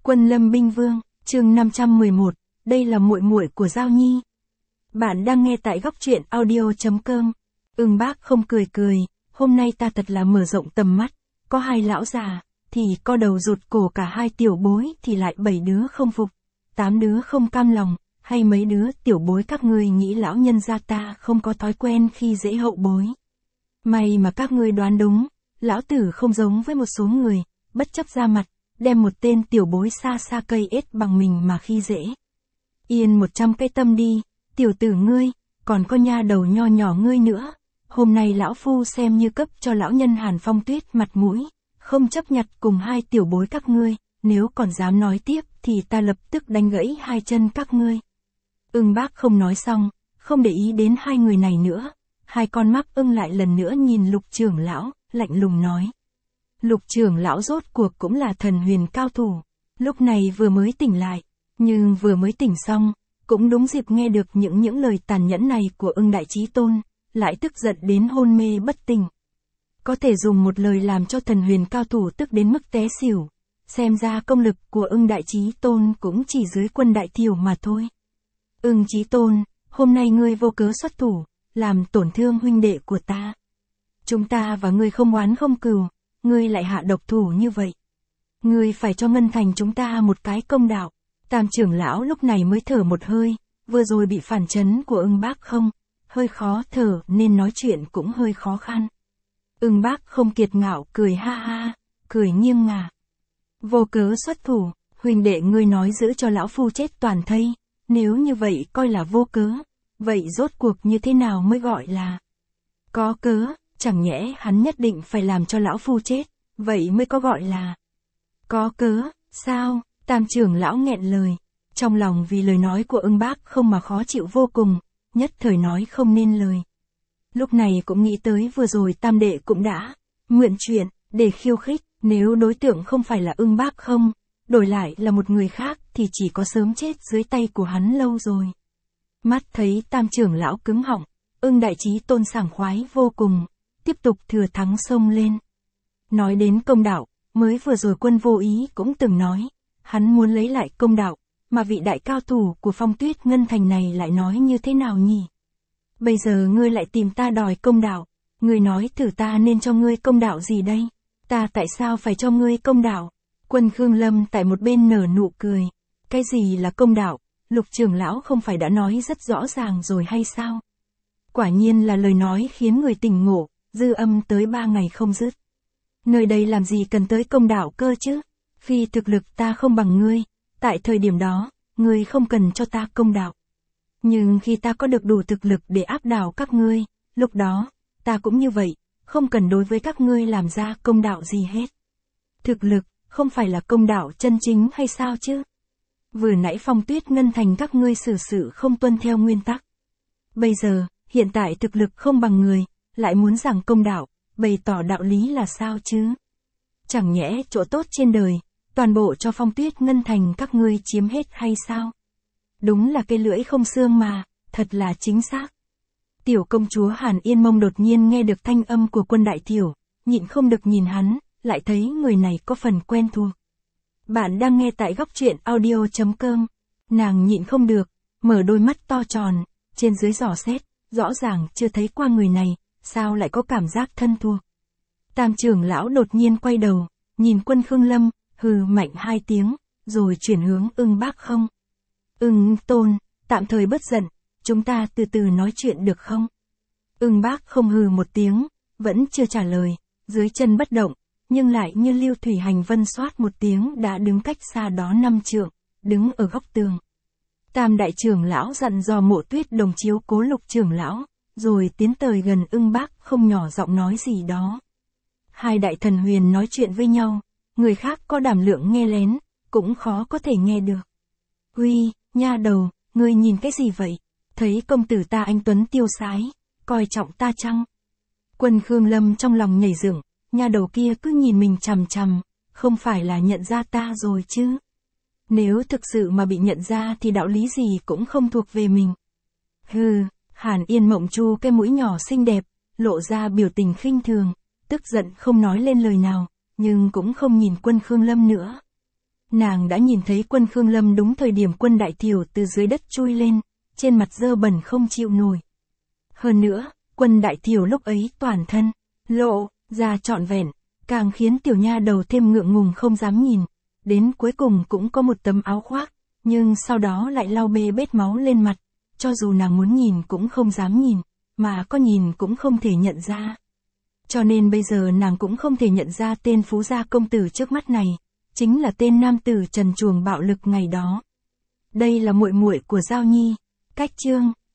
Quân Lâm Binh Vương, chương 511, đây là muội muội của Giao Nhi. Bạn đang nghe tại góc truyện audio.com. Bác không cười cười, hôm nay ta thật là mở rộng tầm mắt, có hai lão già, thì co đầu rụt cổ cả hai tiểu bối thì lại 7 đứa không phục, 8 đứa không cam lòng, hay mấy đứa tiểu bối các ngươi nghĩ lão nhân gia ta không có thói quen khi dễ hậu bối. May mà các ngươi đoán đúng, lão tử không giống với một số người, bất chấp ra mặt, đem một tên tiểu bối xa xa cây ết bằng mình mà khi dễ. Yên 100 cái tâm đi, tiểu tử ngươi, còn có nha đầu nho nhỏ ngươi nữa. Hôm nay lão phu xem như cấp cho lão nhân Hàn Phong Tuyết mặt mũi, không chấp nhặt cùng hai tiểu bối các ngươi, nếu còn dám nói tiếp thì ta lập tức đánh gãy hai chân các ngươi. Bác không nói xong, không để ý đến hai người này nữa, hai con mắt lại lần nữa nhìn Lục trưởng lão, lạnh lùng nói. Lục trưởng lão rốt cuộc cũng là thần huyền cao thủ, lúc này vừa mới tỉnh lại, nhưng vừa mới tỉnh xong, cũng đúng dịp nghe được những lời tàn nhẫn này của Đại Chí Tôn, lại tức giận đến hôn mê bất tỉnh. Có thể dùng một lời làm cho thần huyền cao thủ tức đến mức té xỉu, xem ra công lực của Đại Chí Tôn cũng chỉ dưới Quân Đại Thiểu mà thôi. Chí Tôn, hôm nay ngươi vô cớ xuất thủ, làm tổn thương huynh đệ của ta. Chúng ta và ngươi không oán không cừu, ngươi lại hạ độc thủ như vậy. Ngươi phải cho Ngân Thành chúng ta một cái công đạo. Tam trưởng lão lúc này mới thở một hơi, vừa rồi bị phản chấn của bác không, hơi khó thở nên nói chuyện cũng hơi khó khăn. Bác không kiệt ngạo cười ha ha, cười nghiêng ngả. Vô cớ xuất thủ, huynh đệ ngươi nói giữ cho lão phu chết toàn thây, nếu như vậy coi là vô cớ, vậy rốt cuộc như thế nào mới gọi là có cớ, chẳng nhẽ hắn nhất định phải làm cho lão phu chết, vậy mới có gọi là có cớ, sao? Tam trưởng lão nghẹn lời, trong lòng vì lời nói của bác không mà khó chịu vô cùng, nhất thời nói không nên lời. Lúc này cũng nghĩ tới vừa rồi tam đệ cũng đã nguyện chuyện để khiêu khích, nếu đối tượng không phải là bác không, đổi lại là một người khác thì chỉ có sớm chết dưới tay của hắn lâu rồi. Mắt thấy tam trưởng lão cứng họng, Đại Chí Tôn sảng khoái vô cùng, tiếp tục thừa thắng xông lên. Nói đến công đạo, mới vừa rồi Quân Vô Ý cũng từng nói, hắn muốn lấy lại công đạo, mà vị đại cao thủ của Phong Tuyết Ngân Thành này lại nói như thế nào nhỉ? Bây giờ ngươi lại tìm ta đòi công đạo, ngươi nói thử ta nên cho ngươi công đạo gì đây? Ta tại sao phải cho ngươi công đạo? Quân Khương Lâm tại một bên nở nụ cười. Cái gì là công đạo? Lục trưởng lão không phải đã nói rất rõ ràng rồi hay sao? Quả nhiên là lời nói khiến người tỉnh ngộ, dư âm tới 3 ngày không dứt. Nơi đây làm gì cần tới công đạo cơ chứ? Khi thực lực ta không bằng ngươi, tại thời điểm đó, ngươi không cần cho ta công đạo. Nhưng khi ta có được đủ thực lực để áp đảo các ngươi, lúc đó, ta cũng như vậy, không cần đối với các ngươi làm ra công đạo gì hết. Thực lực, không phải là công đạo chân chính hay sao chứ? Vừa nãy Phong Tuyết Ngân Thành các ngươi xử sự không tuân theo nguyên tắc. Bây giờ, hiện tại thực lực không bằng người, lại muốn rằng công đạo, bày tỏ đạo lý là sao chứ? Chẳng nhẽ chỗ tốt trên đời, toàn bộ cho Phong Tuyết Ngân Thành các ngươi chiếm hết hay sao? Đúng là cây lưỡi không xương mà, thật là chính xác. Tiểu công chúa Hàn Yên Mông đột nhiên nghe được thanh âm của Quân Đại Thiểu, nhịn không được nhìn hắn, lại thấy người này có phần quen thuộc. Bạn đang nghe tại góc truyện audio.com. Nàng nhịn không được, mở đôi mắt to tròn, trên dưới dò xét, rõ ràng chưa thấy qua người này, sao lại có cảm giác thân thuộc. Tam trưởng lão đột nhiên quay đầu, nhìn Quân Khương Lâm, hừ mạnh 2 tiếng, rồi chuyển hướng bác không. Tôn, tạm thời bớt giận, chúng ta từ từ nói chuyện được không? Bác không hừ một tiếng, vẫn chưa trả lời, dưới chân bất động, nhưng lại như lưu thủy hành vân xoát một tiếng đã đứng cách xa đó 5 trượng, đứng ở góc tường. Tam đại trưởng lão dặn dò Mộ Tuyết Đồng chiếu cố Lục trưởng lão, rồi tiến tới gần bác không nhỏ giọng nói gì đó. Hai đại thần huyền nói chuyện với nhau, người khác có đảm lượng nghe lén, cũng khó có thể nghe được. Uy, nha đầu, ngươi nhìn cái gì vậy? Thấy công tử ta anh tuấn tiêu sái, coi trọng ta chăng? Quân Khương Lâm trong lòng nhảy dựng, nha đầu kia cứ nhìn mình chằm chằm, không phải là nhận ra ta rồi chứ? Nếu thực sự mà bị nhận ra thì đạo lý gì cũng không thuộc về mình. Hừ, Hàn Yên Mộng chu cái mũi nhỏ xinh đẹp, lộ ra biểu tình khinh thường, tức giận không nói lên lời nào, nhưng cũng không nhìn Quân Khương Lâm nữa. Nàng đã nhìn thấy Quân Khương Lâm đúng thời điểm Quân Đại Thiểu từ dưới đất chui lên, trên mặt dơ bẩn không chịu nổi. Hơn nữa, Quân Đại Thiểu lúc ấy toàn thân, lộ, ra trọn vẹn, càng khiến tiểu nha đầu thêm ngượng ngùng không dám nhìn. Đến cuối cùng cũng có một tấm áo khoác, nhưng sau đó lại lau bê bết máu lên mặt, cho dù nàng muốn nhìn cũng không dám nhìn, mà có nhìn cũng không thể nhận ra. Cho nên bây giờ nàng cũng không thể nhận ra tên phú gia công tử trước mắt này, chính là tên nam tử trần truồng bạo lực ngày đó. Đây là muội muội của Giao Nhi. Cách chương